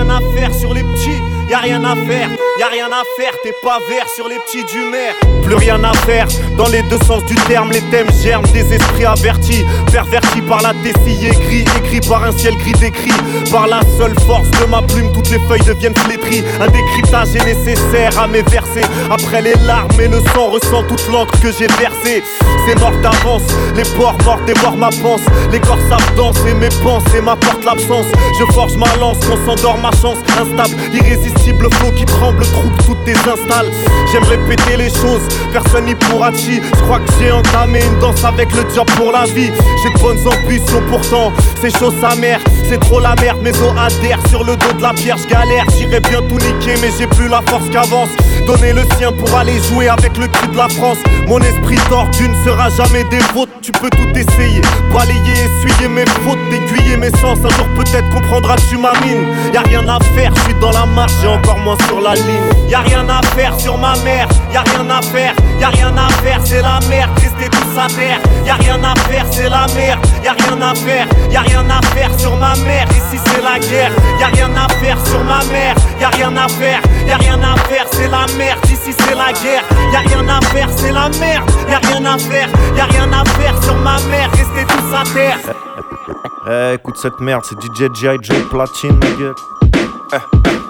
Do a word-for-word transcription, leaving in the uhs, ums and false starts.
rien à faire sur les petits, y'a rien à faire, y'a rien à faire, t'es pas vert sur les petits du maire. Plus rien à faire, dans les deux sens du terme, les thèmes germent des esprits avertis, pervertis par la décille aigrie, écrit par un ciel gris décrit, par la seule force de ma plume, toutes les feuilles deviennent flétries. Un décryptage est nécessaire à mes versets, après les larmes et le sang ressent toute l'encre que j'ai versée. C'est mort d'avance, les porcs morts dévorent ma panse, les corps savent danser, mes pensées m'apportent l'absence. Je forge ma lance, quand s'endort ma chance, instable, irrésistible flot qui tremble, trouble toutes tes installes. J'aime répéter les choses, personne n'y pourra chi. Je crois que j'ai entamé une danse avec le diable pour la vie. J'ai de bonnes ambitions pourtant, c'est chaud sa mère, c'est trop la merde, mes os adhèrent sur le dos de la pierre, je galère, j'irais bien tout niquer mais j'ai plus la force qu'avance. Donner le sien pour aller jouer avec le cri de la France. Mon esprit tordu ne sera jamais défaut, tu peux tout essayer, balayer, essuyer mes fautes, aiguiller mes sens, un jour peut-être comprendras-tu ma mine. Y'a rien à faire, je suis dans la marche et encore moins sur la ligne. Y'a rien à faire sur ma mère, y'a rien à faire, y'a rien à faire, c'est la merde, restez tous à terre. Y'a rien à faire, c'est la merde, y'a rien à faire, y'a rien à faire sur ma mère, ici c'est la guerre. Y'a rien à faire sur ma mère, y'a rien à faire, y'a rien à faire, c'est la merde, ici c'est la guerre. Y'a rien à faire, c'est la merde, y'a rien à faire, y'a rien à faire sur ma mère, restez tous à terre. Eh, écoute cette merde, c'est D J G I J Platine, ma gueule. Eh, eh.